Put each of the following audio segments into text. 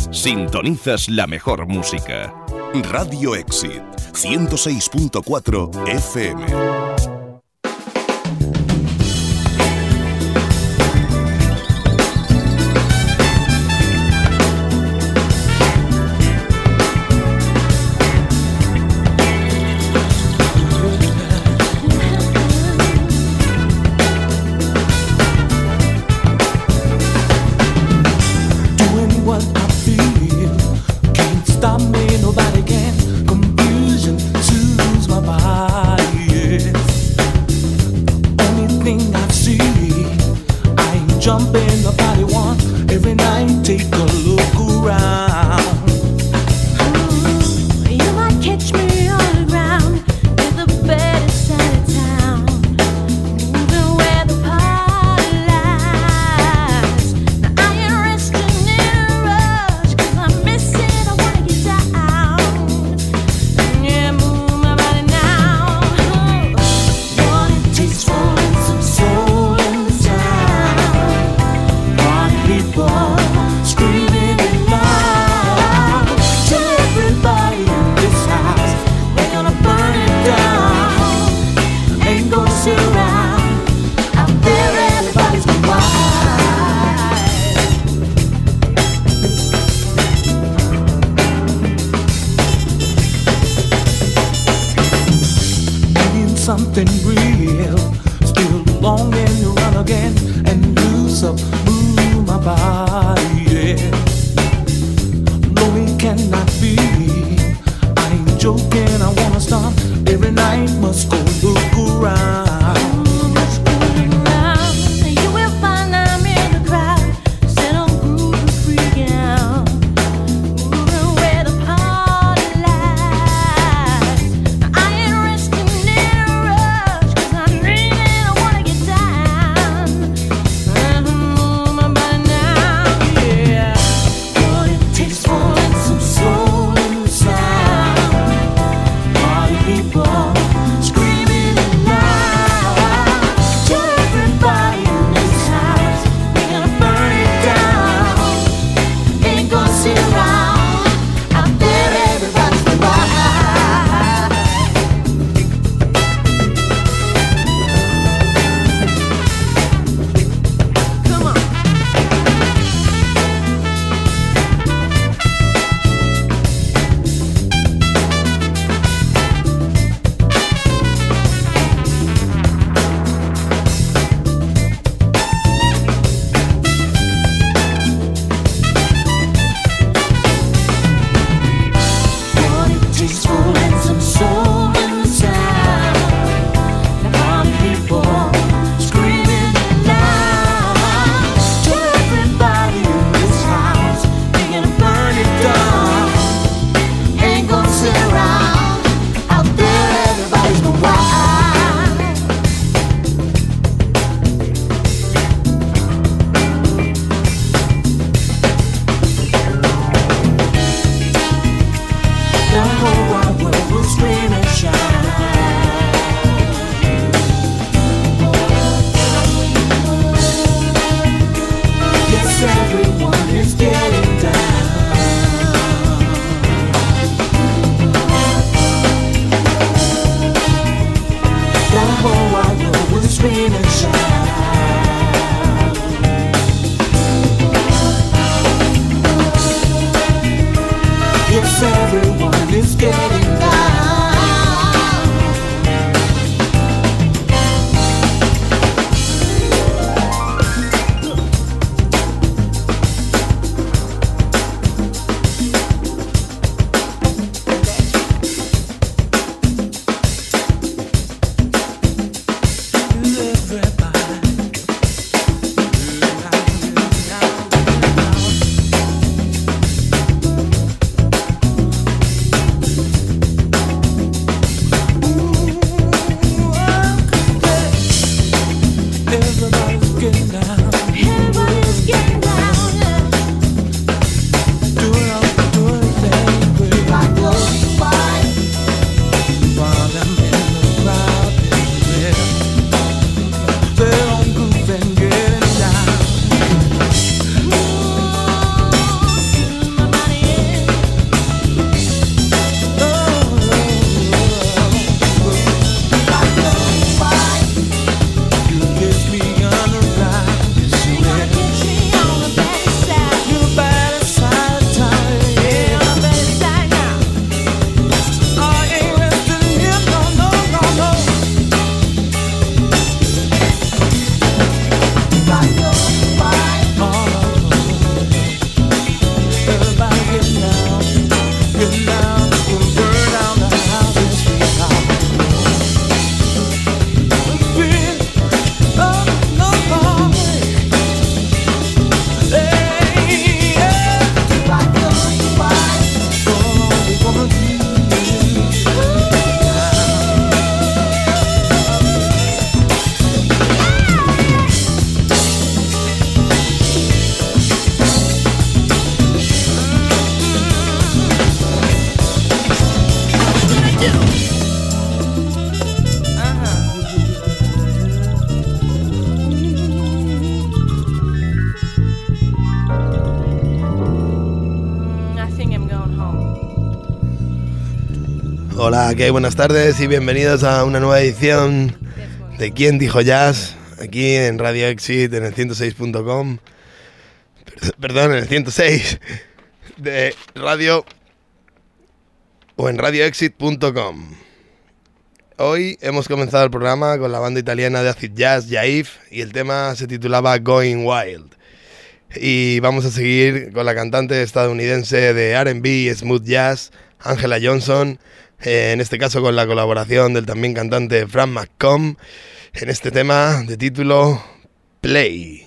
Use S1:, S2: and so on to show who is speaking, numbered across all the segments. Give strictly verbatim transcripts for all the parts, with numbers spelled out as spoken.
S1: Sintonizas la mejor música. Radio Exit, ciento seis punto cuatro F M.
S2: Hola, ¿qué hay? Buenas tardes y bienvenidos a una nueva edición de ¿Quién dijo jazz? Aquí en Radio Exit, en el ciento seis punto com. Perdón, en el ciento seis de radio o en radio exit punto com. Hoy hemos comenzado el programa con la banda italiana de acid jazz Yaif y el tema se titulaba Going Wild. Y vamos a seguir con la cantante estadounidense de R and B y smooth jazz, Angela Johnson, eh, en este caso con la colaboración del también cantante Frank McComb, en este tema de título Play.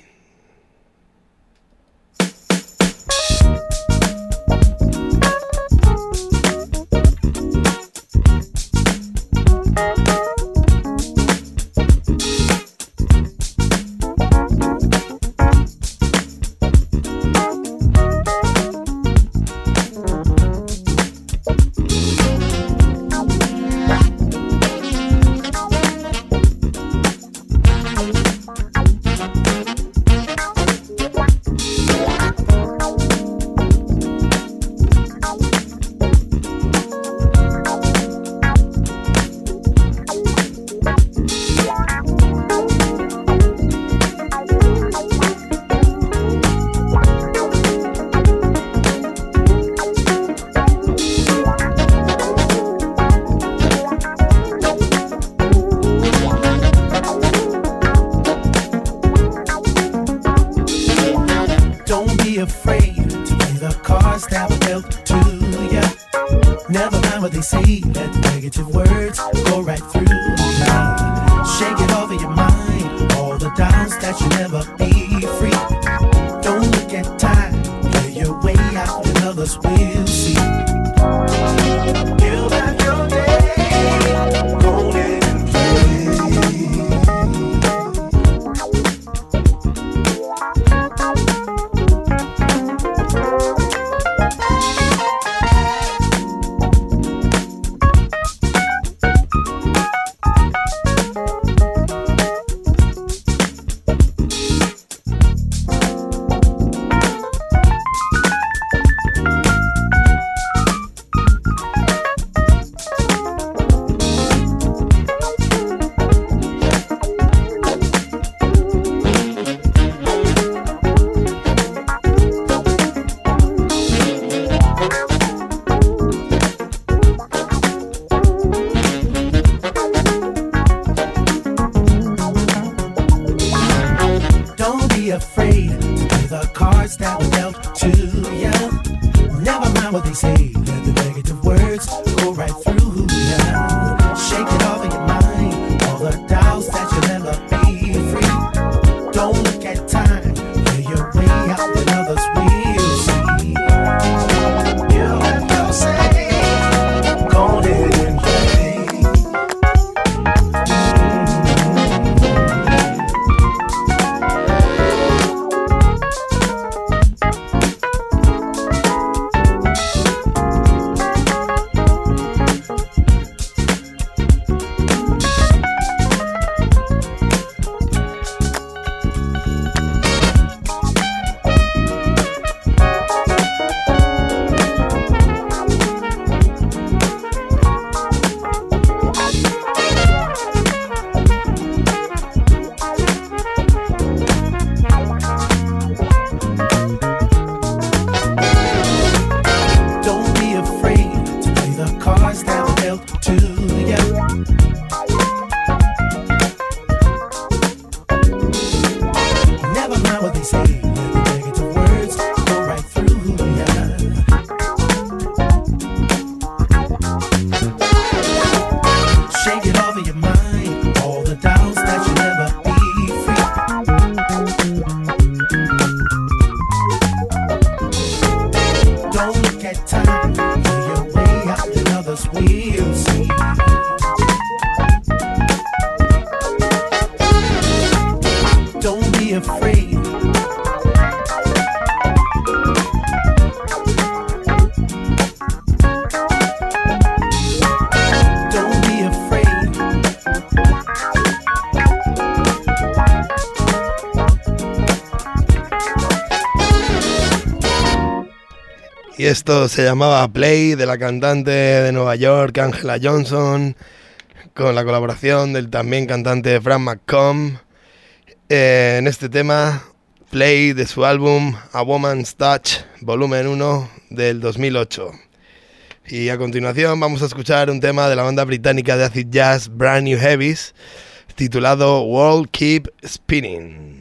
S2: Y esto se llamaba Play, de la cantante de Nueva York, Angela Johnson, con la colaboración del también cantante Frank McComb. Eh, en este tema, Play, de su álbum A Woman's Touch, volumen uno, del dos mil ocho. Y a continuación vamos a escuchar un tema de la banda británica de acid jazz Brand New Heavies, titulado World Keep Spinning.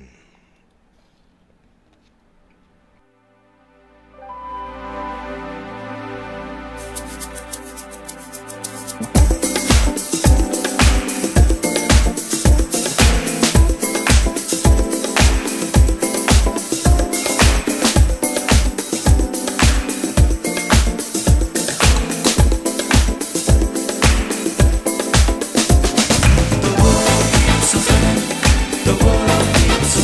S3: The world keeps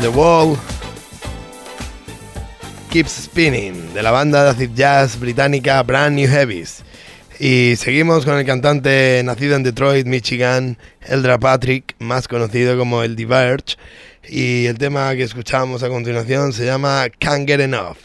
S2: The Wall Keeps Spinning, de la banda de acid jazz británica Brand New Heavies. Y seguimos con el cantante nacido en Detroit, Michigan, Eldra Patrick, más conocido como el Diverge, y el tema que escuchamos a continuación se llama Can't Get Enough.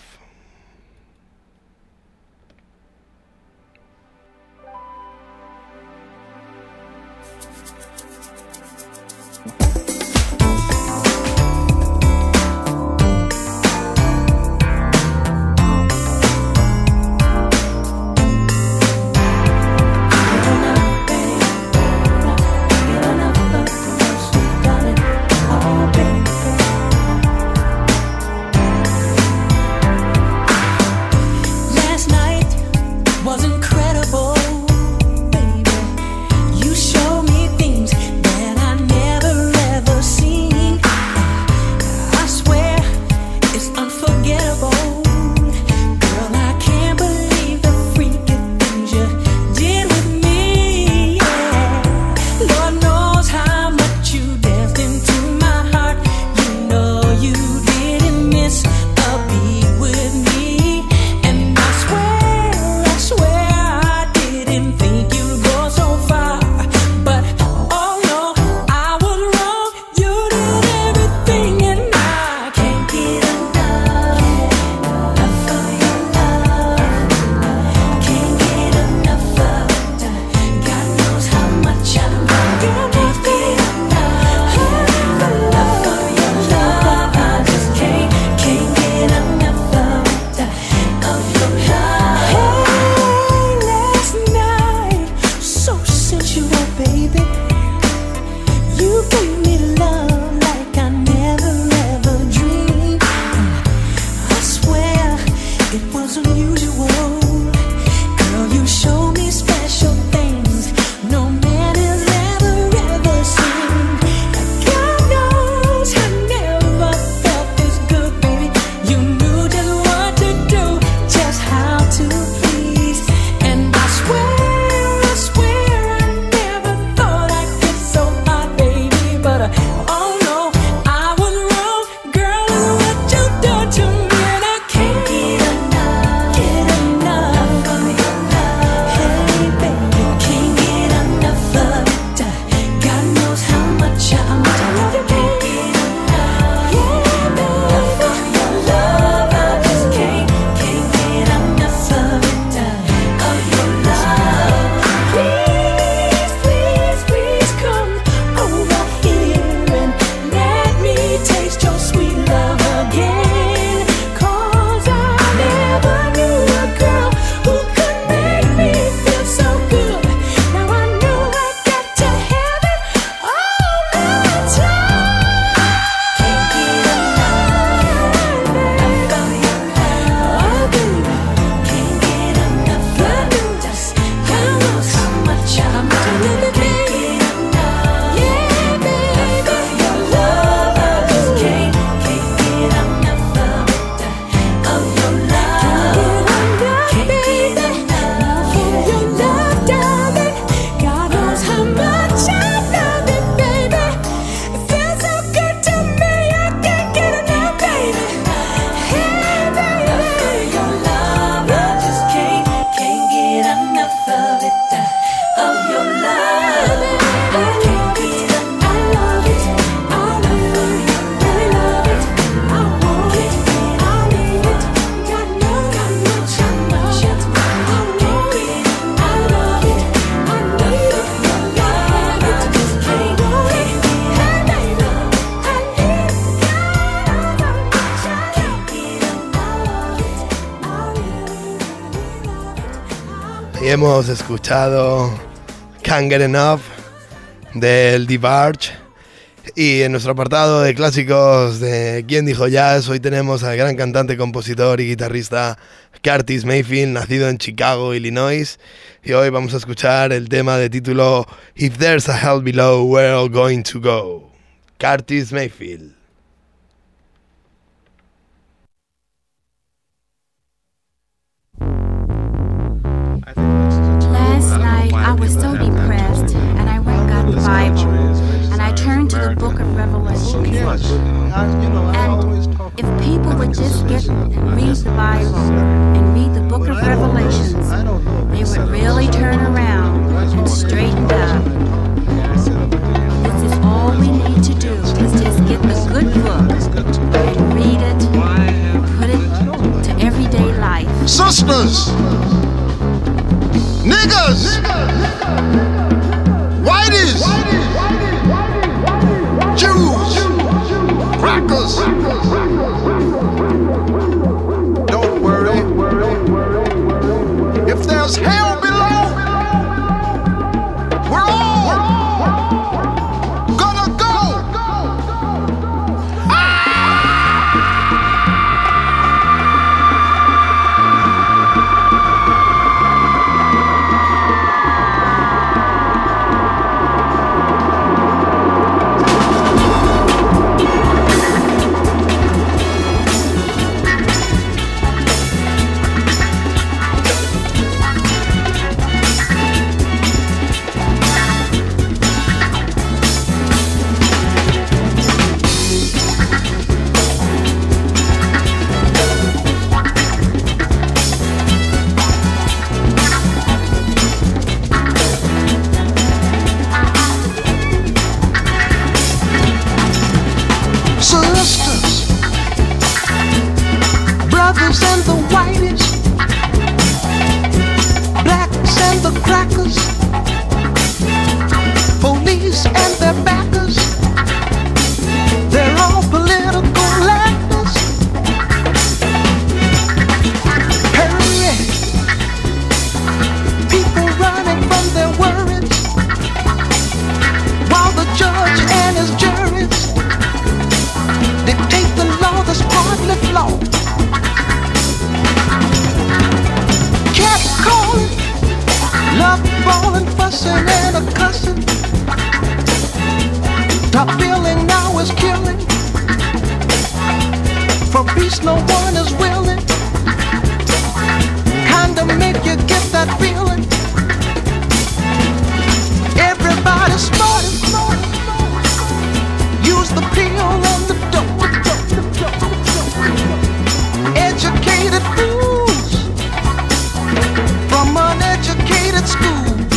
S2: Y hemos escuchado Can't Get Enough del Diverge. Y en nuestro apartado de clásicos de ¿Quién dijo jazz? Hoy tenemos al gran cantante, compositor y guitarrista Curtis Mayfield, nacido en Chicago, Illinois. Y hoy vamos a escuchar el tema de título If There's a Hell Below, We're All Going to Go. Curtis Mayfield.
S3: Last night I was so depressed, and I went and got the Bible, and I turned to the the book of Revelation. And if people would just get and read the Bible and read the book of Revelations, they would really turn around and straighten up. This is all we need to do, is just get the good book and read it, put it to everyday life.
S4: Sisters, niggas, whiteys, Jews, crackers. Don't worry. If there's hell below, we're all gonna go.
S5: And the whiteys, blacks and the crackers, police and their backers, they're all political actors. Hurry, people running from their worries, while the judge and his juries dictate the law that's partly flawed. Calling, love falling, fussing and a cussing. Top billing now is killing. For peace no one is willing. Kinda make you get that feeling. Everybody smart, use the pill and the dope. Educated fools from uneducated schools.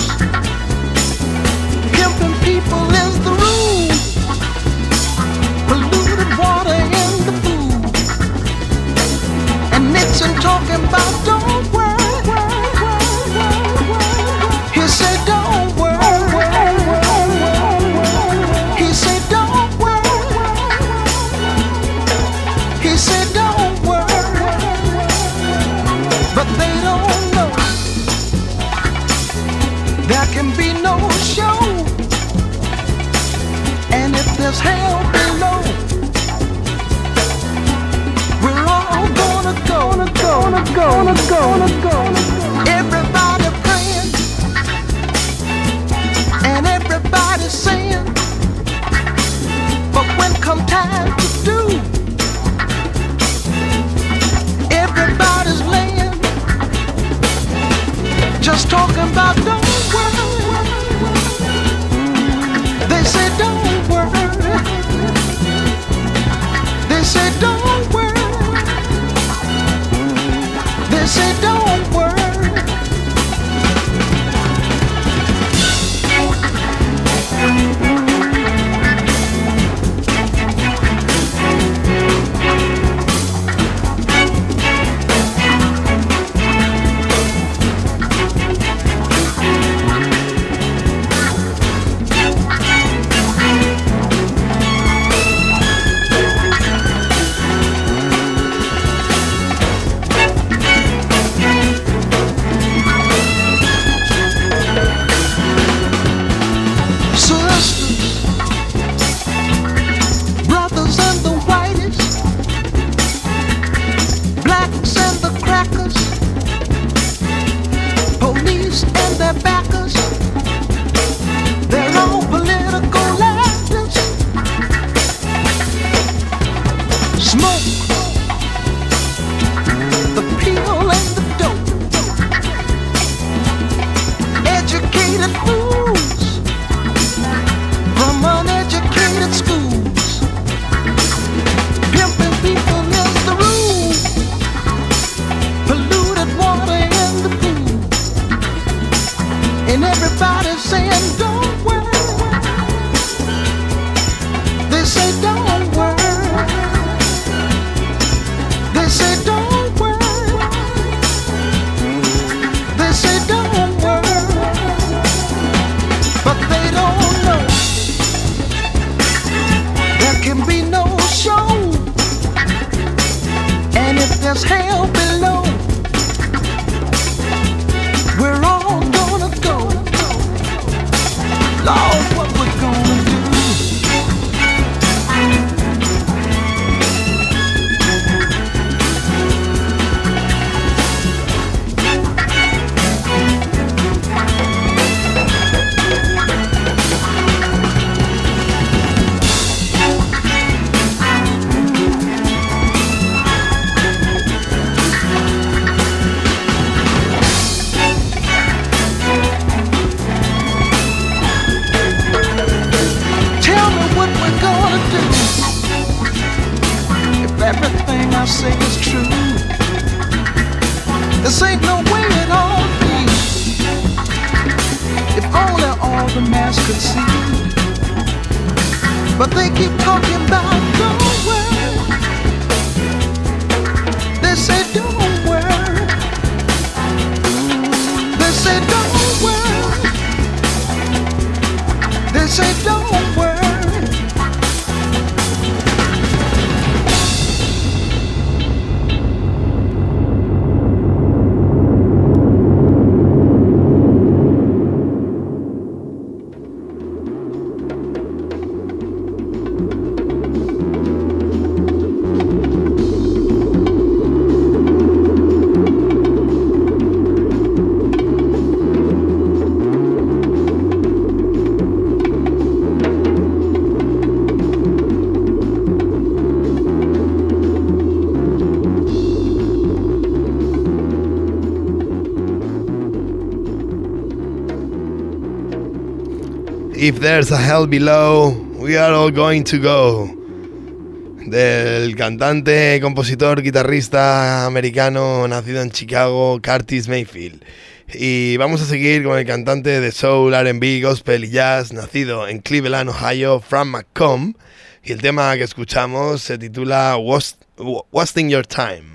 S5: Pimping people is the rule. Polluted water in the food. And Nixon talking about don't worry. He said don't worry. He said don't worry. He said don't worry. But they don't know there can be no show. And if there's hell below, we're all gonna go, gonna go, gonna go, gonna go, gonna go. Everybody praying and everybody saying, but when come time to do, everybody's laying, just talking about don't worry. They say don't worry. They say don't worry. They say don't worry. And everybody's saying, don't worry. They say, don't worry. They say, don't worry. They say, don't worry. But they don't know there can be no show. And if there's hell below, we're all gonna go. Lord, what we're gonna do? Everything I say is true. This ain't no way it all be. If only all the mass could see. But they keep talking about don't worry. They say don't worry. They say don't worry. They say don't worry.
S2: If there's a hell below, we are all going to go. Del cantante, compositor, guitarrista americano nacido en Chicago, Curtis Mayfield. Y vamos a seguir con el cantante de soul, R and B, gospel y jazz, nacido en Cleveland, Ohio, Frank McComb. Y el tema que escuchamos se titula Wast- Wasting Your Time.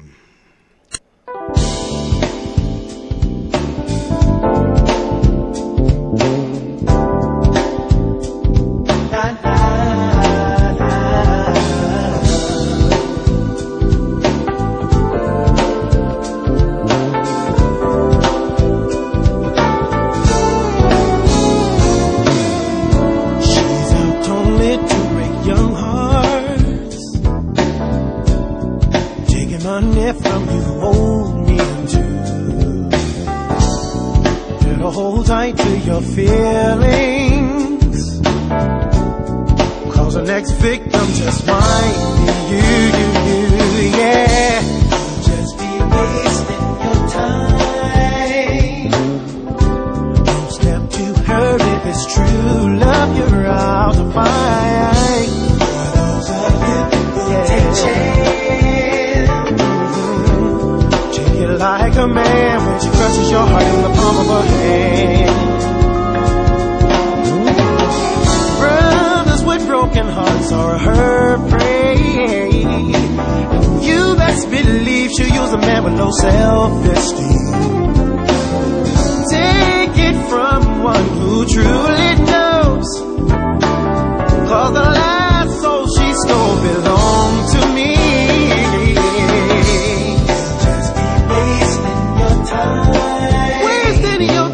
S6: From you hold me to. Better hold tight to your feelings, cause the next victim just might be you, you, you, yeah. You'll just be wasting your time. Don't step too hurt if it's true love you're out to find. For those of you who yeah. take chances, like a man when she crushes your heart in the palm of her hand. Brothers with broken hearts are her prey. You best believe she'll use a man with no self-esteem. Take it from one who truly knows, cause the last soul she stole belonged to me. Wasting your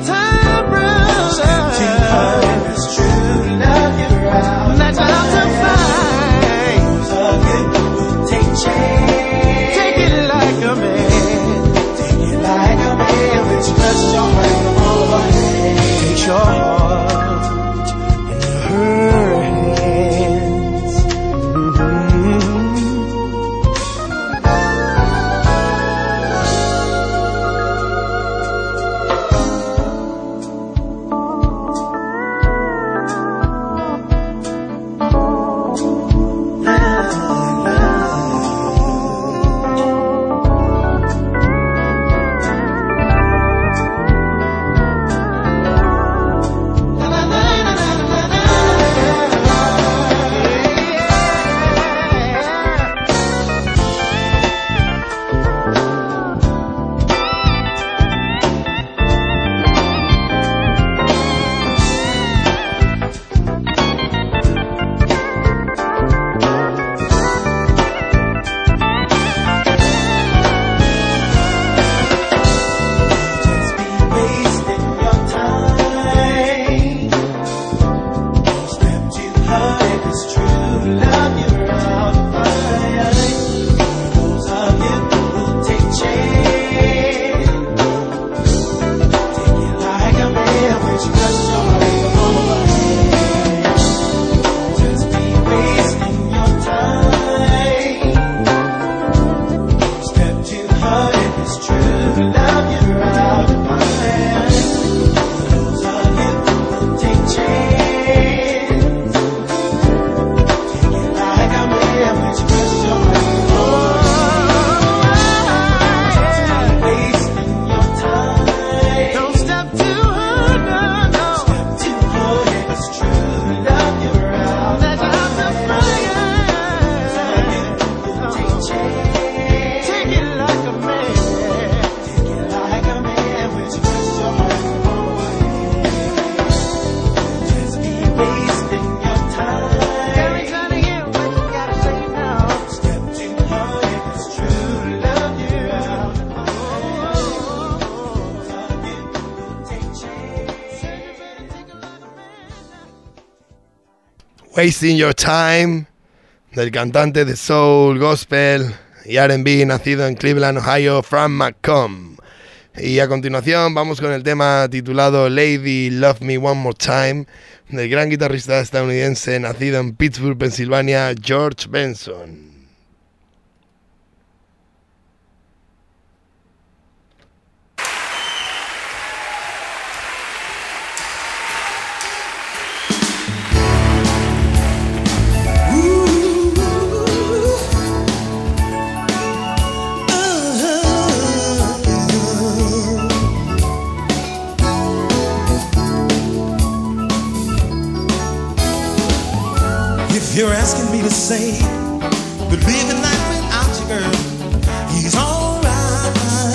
S2: Wasting Your Time, del cantante de soul, gospel y R and B nacido en Cleveland, Ohio, Frank McComb. Y a continuación vamos con el tema titulado Lady Love Me One More Time, del gran guitarrista estadounidense nacido en Pittsburgh, Pensilvania, George Benson.
S6: You're asking me to say, but living life without you, girl, he's alright.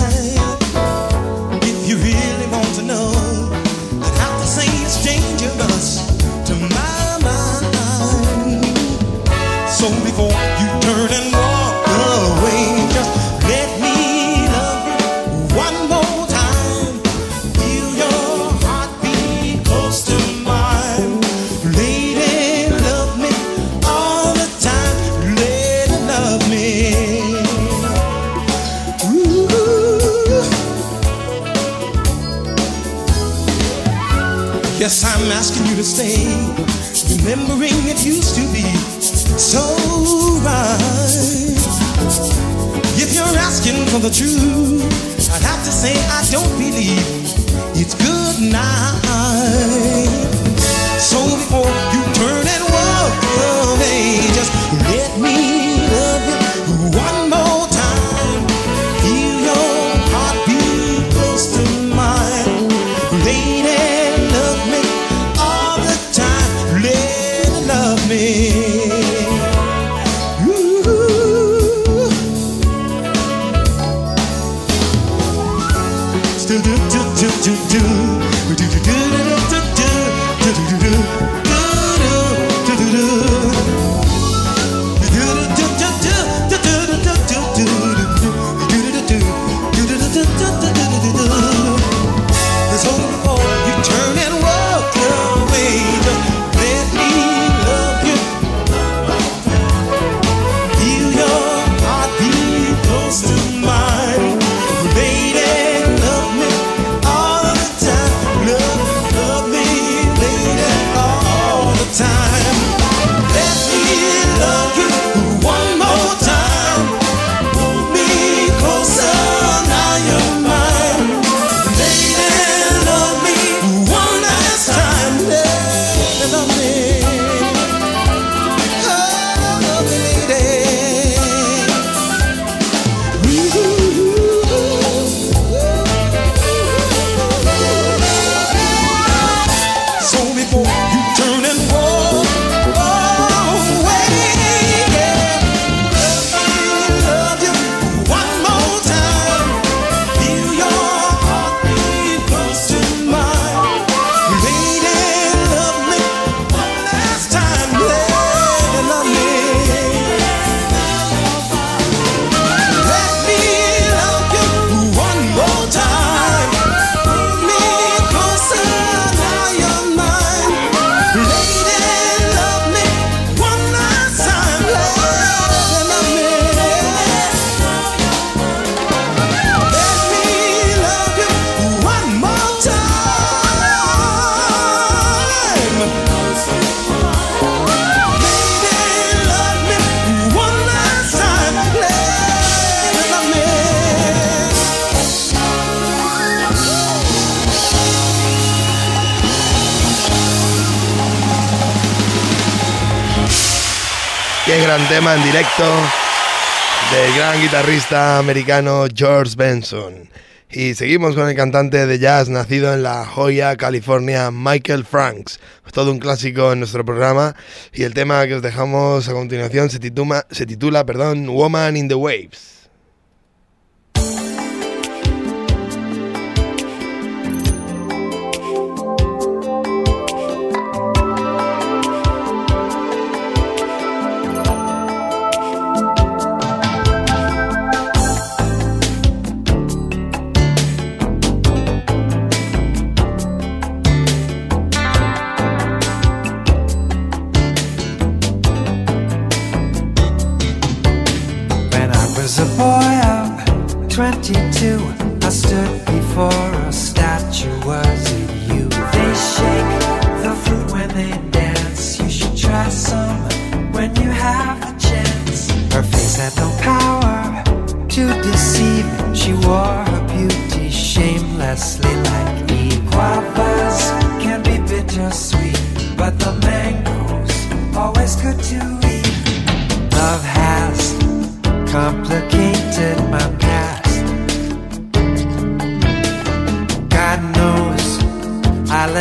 S6: If you really want to know, I'd have to say it's dangerous to my mind. So before you turn and walk away, just let me love you one more time. Feel your heartbeat close to mine. Lady, love me all the time. Lady, love me. Ooh. Yes, I'm asking you to stay, remembering it used to be so right. If you're asking for the truth, I'd have to say I don't believe it's good night. So before you turn and walk away, just let me love you one more time. Feel your heartbeat close to mine. Lady, love me all the time. Lady, love me.
S2: Qué gran tema en directo del gran guitarrista americano George Benson. Y seguimos con el cantante de jazz nacido en La Joya, California, Michael Franks. Todo un clásico en nuestro programa. Y el tema que os dejamos a continuación se titula, se titula perdón, Woman in the Waves.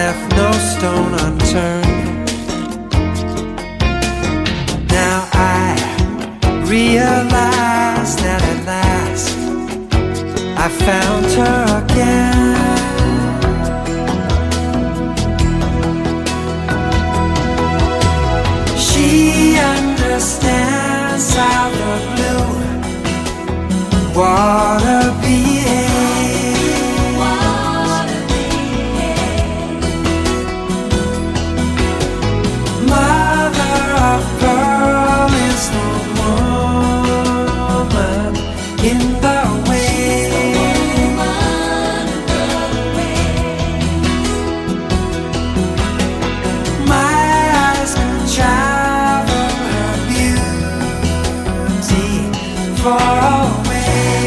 S6: left no stone unturned. Now I realize that at last I found her again. She understands how the blue water behaves. Mother of pearl is the woman in the waves. My eyes can travel her beauty far away.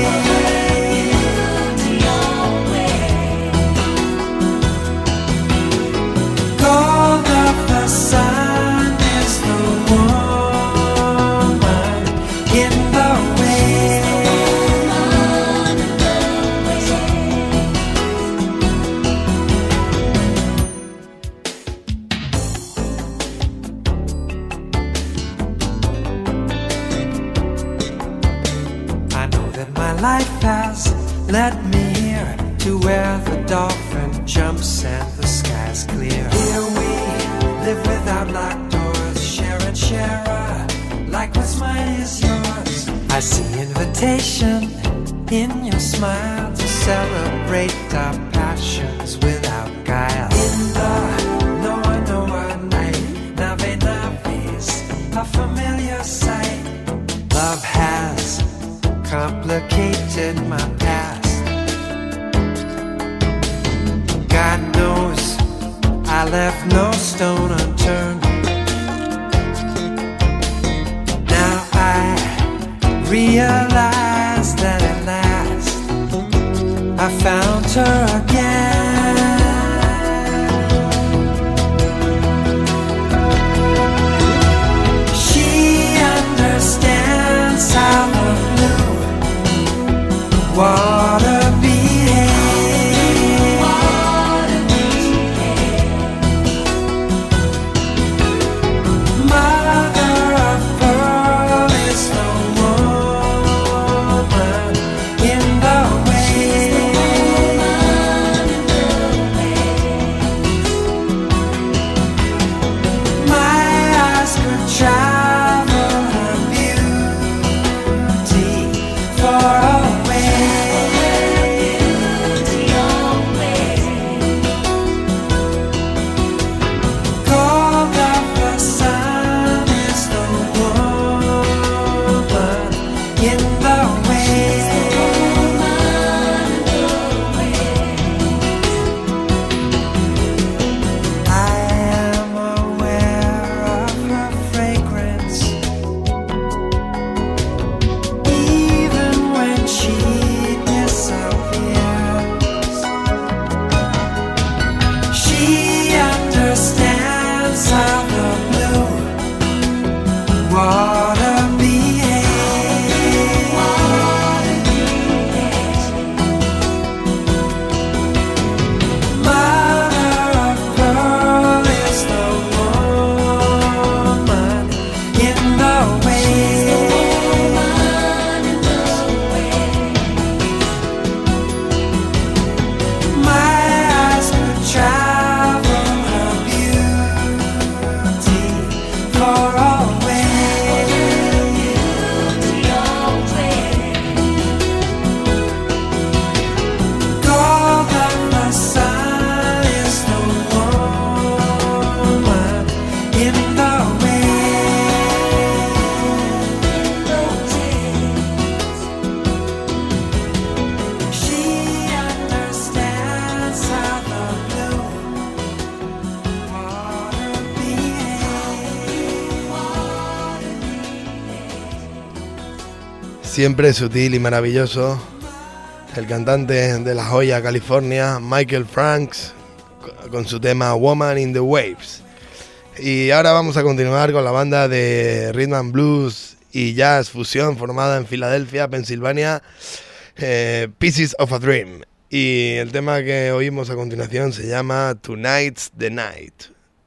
S6: Gold of the sun is the woman in the I know that my life has led me here to where the dolphin jumps and the sky's clear. Here we live without locked doors, share and share a, like what's mine is yours. I see invitation in your smile to celebrate our passions without guile. In the Noah Noah night, Nave Navi's a familiar sight. Love has complicated my past. God knows I left no stone unturned. Now I realize that at last I found her again. She understands how the blue water behaves. Mother of pearl is the woman in the waves. My eyes could travel her beauty far away. Gold of the sun is the woman in the waves. I am aware of her fragrance, even when she disappears. She understands how the blue water behaves. Mother of pearl is the woman in the waves. My eyes could travel her beauty far away. Gold of the sun is the woman in the waves. She understands how the blue water behaves.
S2: Siempre sutil y maravilloso, el cantante de La Joya, California, Michael Franks, con su tema Woman in the Waves. Y ahora vamos a continuar con la banda de rhythm and blues y jazz fusión formada en Filadelfia, Pensilvania, eh, Pieces of a Dream. Y el tema que oímos a continuación se llama Tonight's the Night.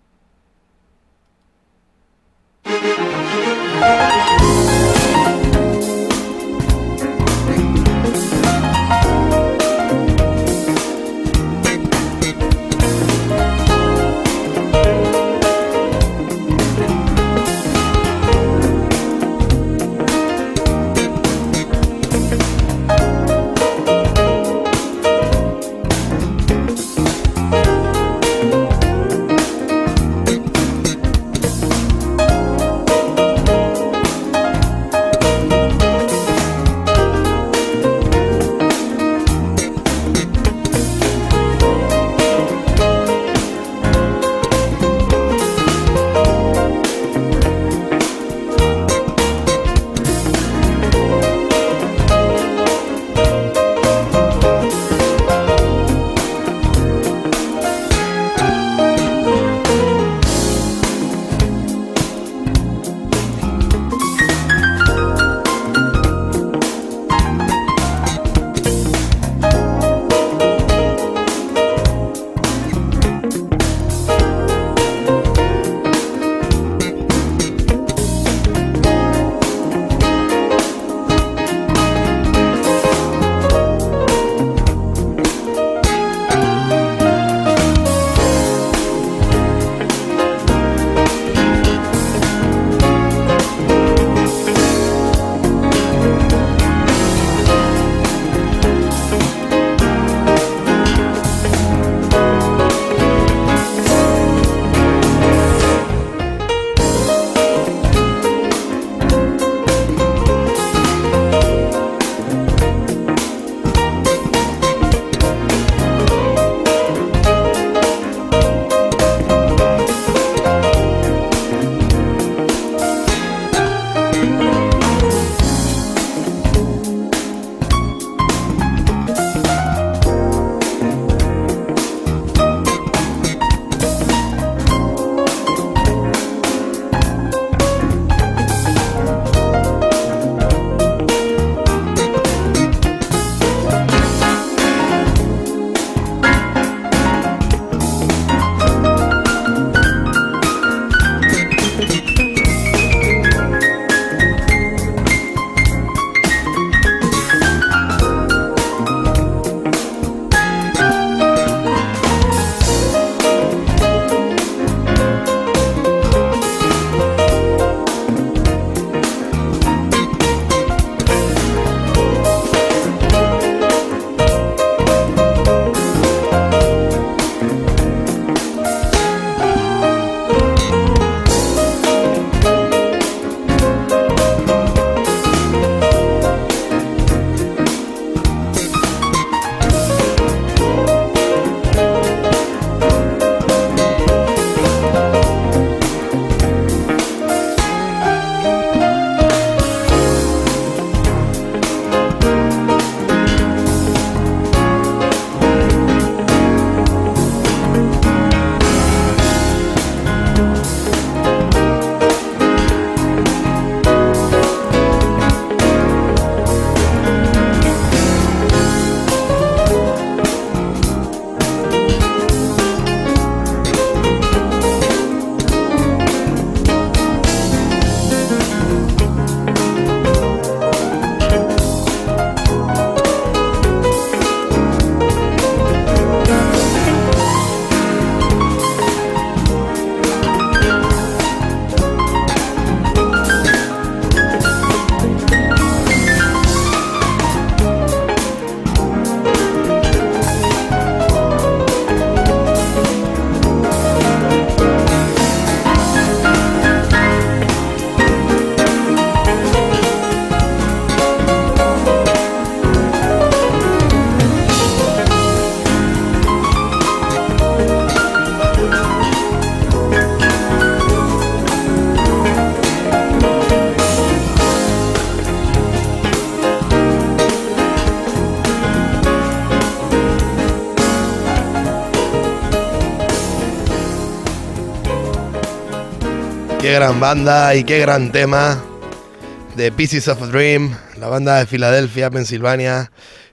S2: Qué gran banda y qué gran tema de Pieces of a Dream, la banda de Filadelfia, Pensilvania,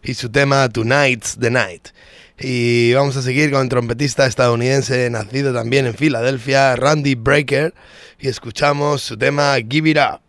S2: y su tema Tonight's the Night. Y vamos a seguir con el trompetista estadounidense nacido también en Filadelfia, Randy Brecker, y escuchamos su tema Give It Up.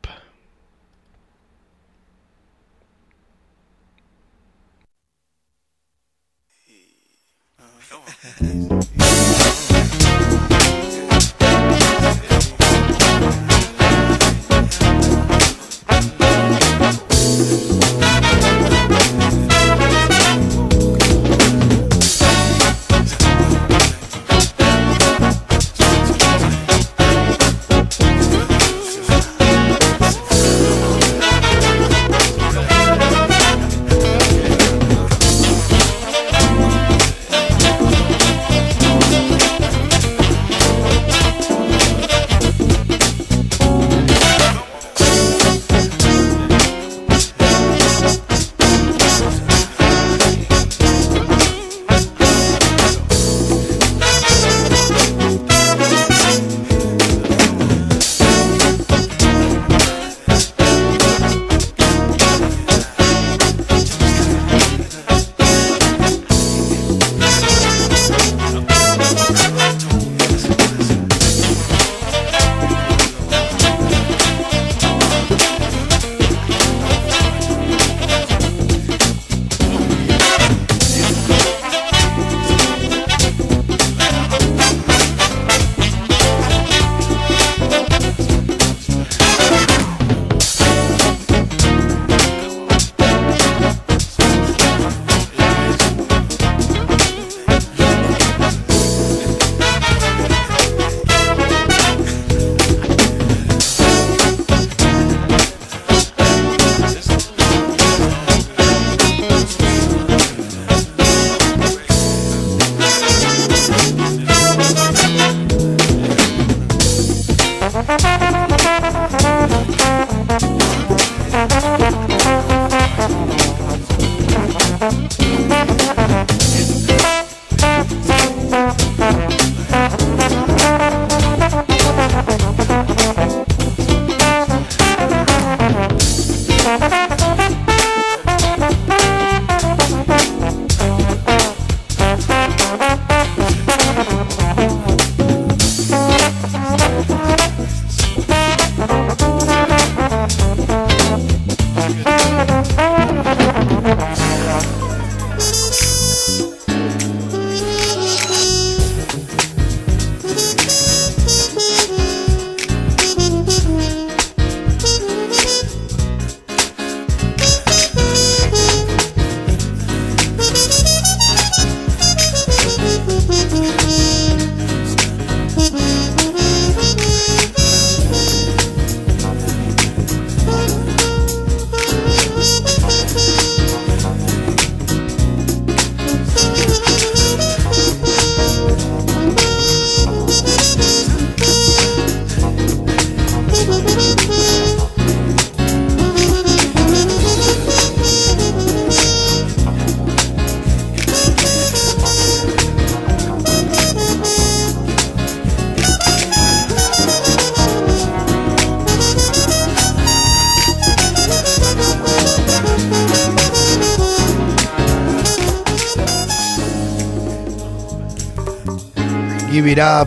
S2: Give It Up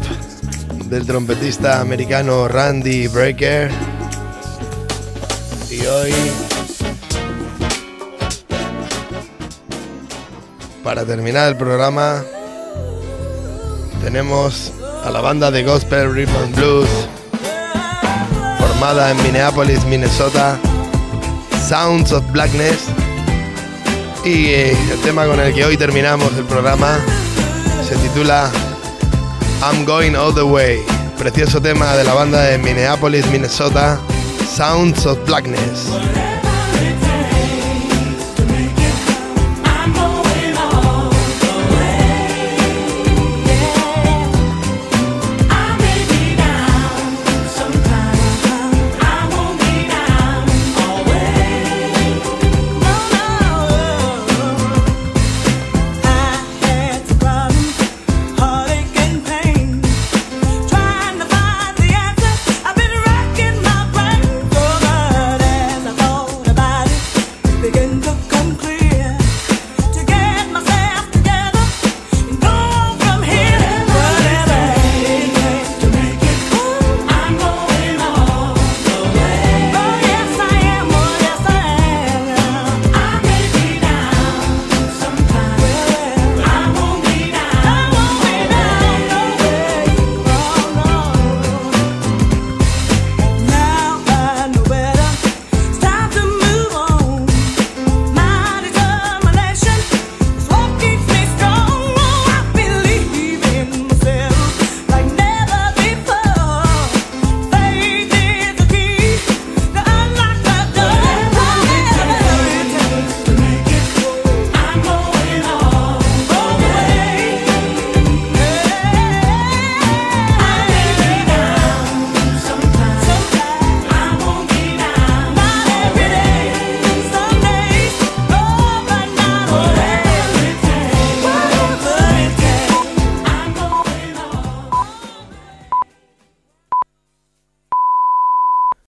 S2: del trompetista americano Randy Brecker. Y hoy, para terminar el programa, tenemos a la banda de Gospel Rhythm and Blues, formada en Minneapolis, Minnesota, Sounds of Blackness. Y eh, el tema con el que hoy terminamos el programa se titula I'm Going All the Way. Precioso tema de la banda de Minneapolis, Minnesota, Sounds of Blackness.